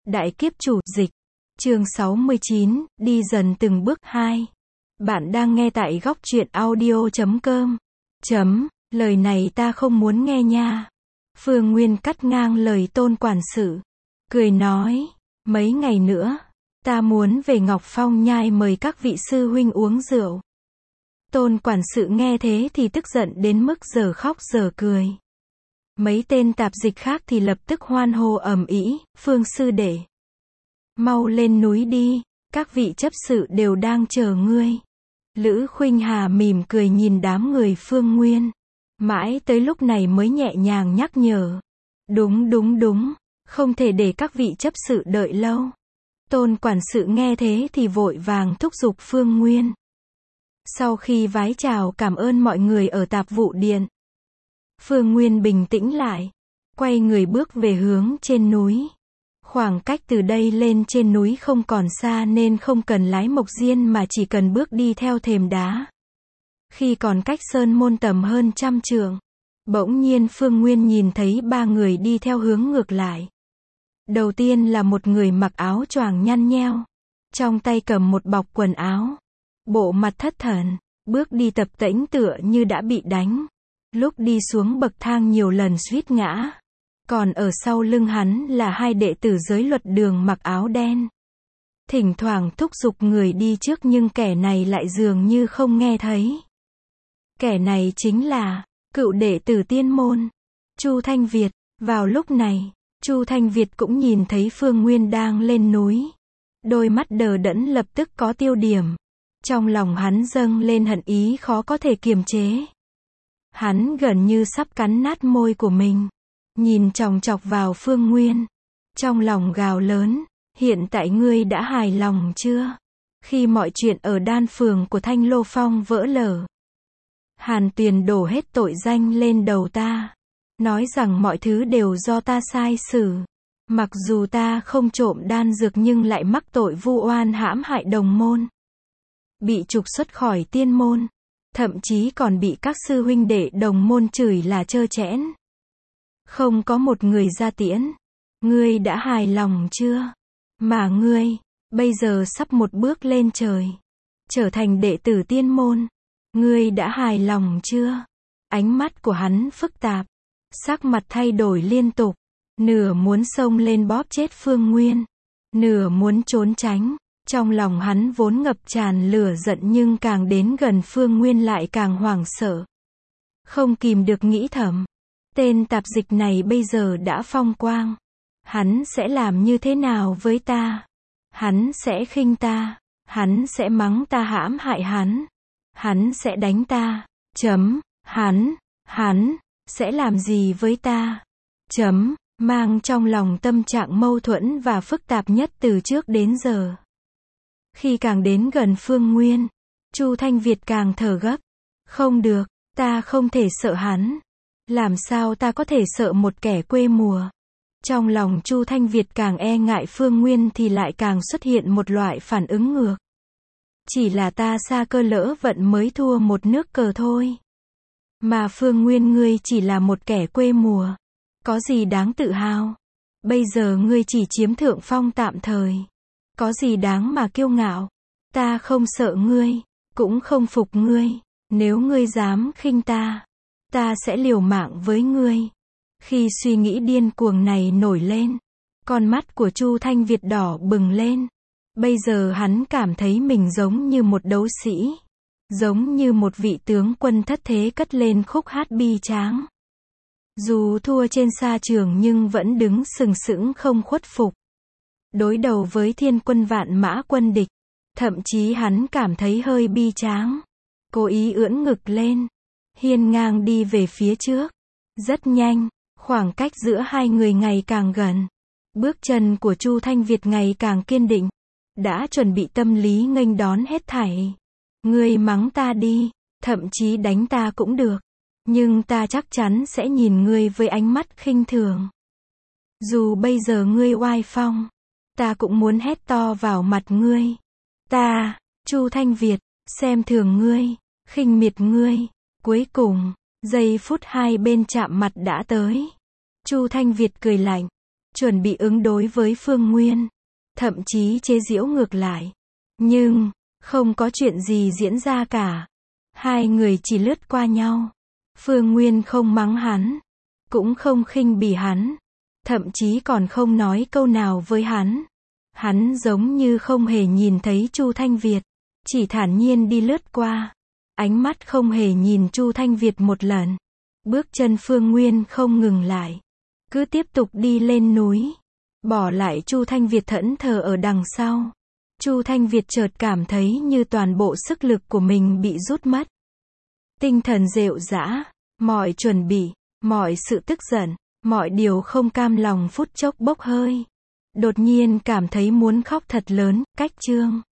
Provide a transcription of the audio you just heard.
Đại kiếp chủ dịch. Chương 69, đi dần từng bước 2. Bạn đang nghe tại góc truyện audio.com. Lời này ta không muốn nghe nha. Phương Nguyên cắt ngang lời Tôn quản sự. Cười nói, mấy ngày nữa, ta muốn về Ngọc Phong Nhai mời các vị sư huynh uống rượu. Tôn quản sự nghe thế thì tức giận đến mức giờ khóc giờ cười. Mấy tên tạp dịch khác thì lập tức hoan hô ầm ĩ, Phương sư đệ, mau lên núi đi, các vị chấp sự đều đang chờ ngươi. Lữ Khuynh Hà mỉm cười nhìn đám người Phương Nguyên. Mãi tới lúc này mới nhẹ nhàng nhắc nhở. Đúng, không thể để các vị chấp sự đợi lâu. Tôn quản sự nghe thế thì vội vàng thúc giục Phương Nguyên. Sau khi vái chào cảm ơn mọi người ở tạp vụ điện, Phương Nguyên bình tĩnh lại, quay người bước về hướng trên núi. Khoảng cách từ đây lên trên núi không còn xa nên không cần lái mộc diên mà chỉ cần bước đi theo thềm đá. Khi còn cách sơn môn tầm hơn 100 trượng, bỗng nhiên Phương Nguyên nhìn thấy ba người đi theo hướng ngược lại. Đầu tiên là một người mặc áo choàng nhăn nheo, trong tay cầm một bọc quần áo, bộ mặt thất thần, bước đi tập tễnh tựa như đã bị đánh. Lúc đi xuống bậc thang nhiều lần suýt ngã. Còn ở sau lưng hắn là hai đệ tử giới luật đường mặc áo đen. Thỉnh thoảng thúc giục người đi trước nhưng kẻ này lại dường như không nghe thấy. Kẻ này chính là cựu đệ tử tiên môn, Chu Thanh Việt. Vào lúc này, Chu Thanh Việt cũng nhìn thấy Phương Nguyên đang lên núi. Đôi mắt đờ đẫn lập tức có tiêu điểm. Trong lòng hắn dâng lên hận ý khó có thể kiềm chế. Hắn gần như sắp cắn nát môi của mình. Nhìn chòng chọc vào Phương Nguyên. Trong lòng gào lớn, hiện tại ngươi đã hài lòng chưa? Khi mọi chuyện ở đan phường của Thanh Lô Phong vỡ lở, Hàn Tuyền đổ hết tội danh lên đầu ta. Nói rằng mọi thứ đều do ta sai xử. Mặc dù ta không trộm đan dược nhưng lại mắc tội vu oan hãm hại đồng môn. Bị trục xuất khỏi tiên môn. Thậm chí còn bị các sư huynh đệ đồng môn chửi là trơ trẽn. Không có một người ra tiễn. Ngươi đã hài lòng chưa? Mà ngươi, bây giờ sắp một bước lên trời. Trở thành đệ tử tiên môn. Ngươi đã hài lòng chưa? Ánh mắt của hắn phức tạp. Sắc mặt thay đổi liên tục. Nửa muốn xông lên bóp chết Phương Nguyên. Nửa muốn trốn tránh. Trong lòng hắn vốn ngập tràn lửa giận nhưng càng đến gần Phương Nguyên lại càng hoảng sợ. Không kìm được nghĩ thầm. Tên tạp dịch này bây giờ đã phong quang. Hắn sẽ làm như thế nào với ta? Hắn sẽ khinh ta. Hắn sẽ mắng ta hãm hại hắn. Hắn sẽ đánh ta. Hắn sẽ làm gì với ta? Mang trong lòng tâm trạng mâu thuẫn và phức tạp nhất từ trước đến giờ. Khi càng đến gần Phương Nguyên, Chu Thanh Việt càng thở gấp. Không được, ta không thể sợ hắn. Làm sao ta có thể sợ một kẻ quê mùa? Trong lòng Chu Thanh Việt càng e ngại Phương Nguyên thì lại càng xuất hiện một loại phản ứng ngược. Chỉ là ta sa cơ lỡ vận mới thua một nước cờ thôi. Mà Phương Nguyên ngươi chỉ là một kẻ quê mùa. Có gì đáng tự hào? Bây giờ ngươi chỉ chiếm thượng phong tạm thời. Có gì đáng mà kiêu ngạo? Ta không sợ ngươi, cũng không phục ngươi. Nếu ngươi dám khinh ta, ta sẽ liều mạng với ngươi. Khi suy nghĩ điên cuồng này nổi lên, con mắt của Chu Thanh Việt đỏ bừng lên. Bây giờ hắn cảm thấy mình giống như một đấu sĩ, giống như một vị tướng quân thất thế cất lên khúc hát bi tráng. Dù thua trên sa trường nhưng vẫn đứng sừng sững không khuất phục. Đối đầu với thiên quân vạn mã quân địch, thậm chí hắn cảm thấy hơi bi tráng. Cố ý ưỡn ngực lên, hiên ngang đi về phía trước. Rất nhanh, khoảng cách giữa hai người ngày càng gần. Bước chân của Chu Thanh Việt ngày càng kiên định. Đã chuẩn bị tâm lý nghênh đón hết thảy. Ngươi mắng ta đi, thậm chí đánh ta cũng được. Nhưng ta chắc chắn sẽ nhìn ngươi với ánh mắt khinh thường. Dù bây giờ ngươi oai phong, ta cũng muốn hét to vào mặt ngươi. Ta, Chu Thanh Việt, xem thường ngươi, khinh miệt ngươi. Cuối cùng, giây phút hai bên chạm mặt đã tới. Chu Thanh Việt cười lạnh. chuẩn bị ứng đối với Phương Nguyên, thậm chí chế giễu ngược lại. Nhưng, không có chuyện gì diễn ra cả. Hai người chỉ lướt qua nhau. Phương Nguyên không mắng hắn, cũng không khinh bỉ hắn, thậm chí còn không nói câu nào với hắn. Hắn giống như không hề nhìn thấy Chu Thanh Việt, chỉ thản nhiên đi lướt qua. Ánh mắt không hề nhìn Chu Thanh Việt một lần. Bước chân Phương Nguyên không ngừng lại, cứ tiếp tục đi lên núi, bỏ lại Chu Thanh Việt thẫn thờ ở đằng sau. Chu Thanh Việt chợt cảm thấy như toàn bộ sức lực của mình bị rút mất. Tinh thần rệu rã, mọi chuẩn bị, mọi sự tức giận, mọi điều không cam lòng phút chốc bốc hơi. Đột nhiên cảm thấy muốn khóc thật lớn, cách chương.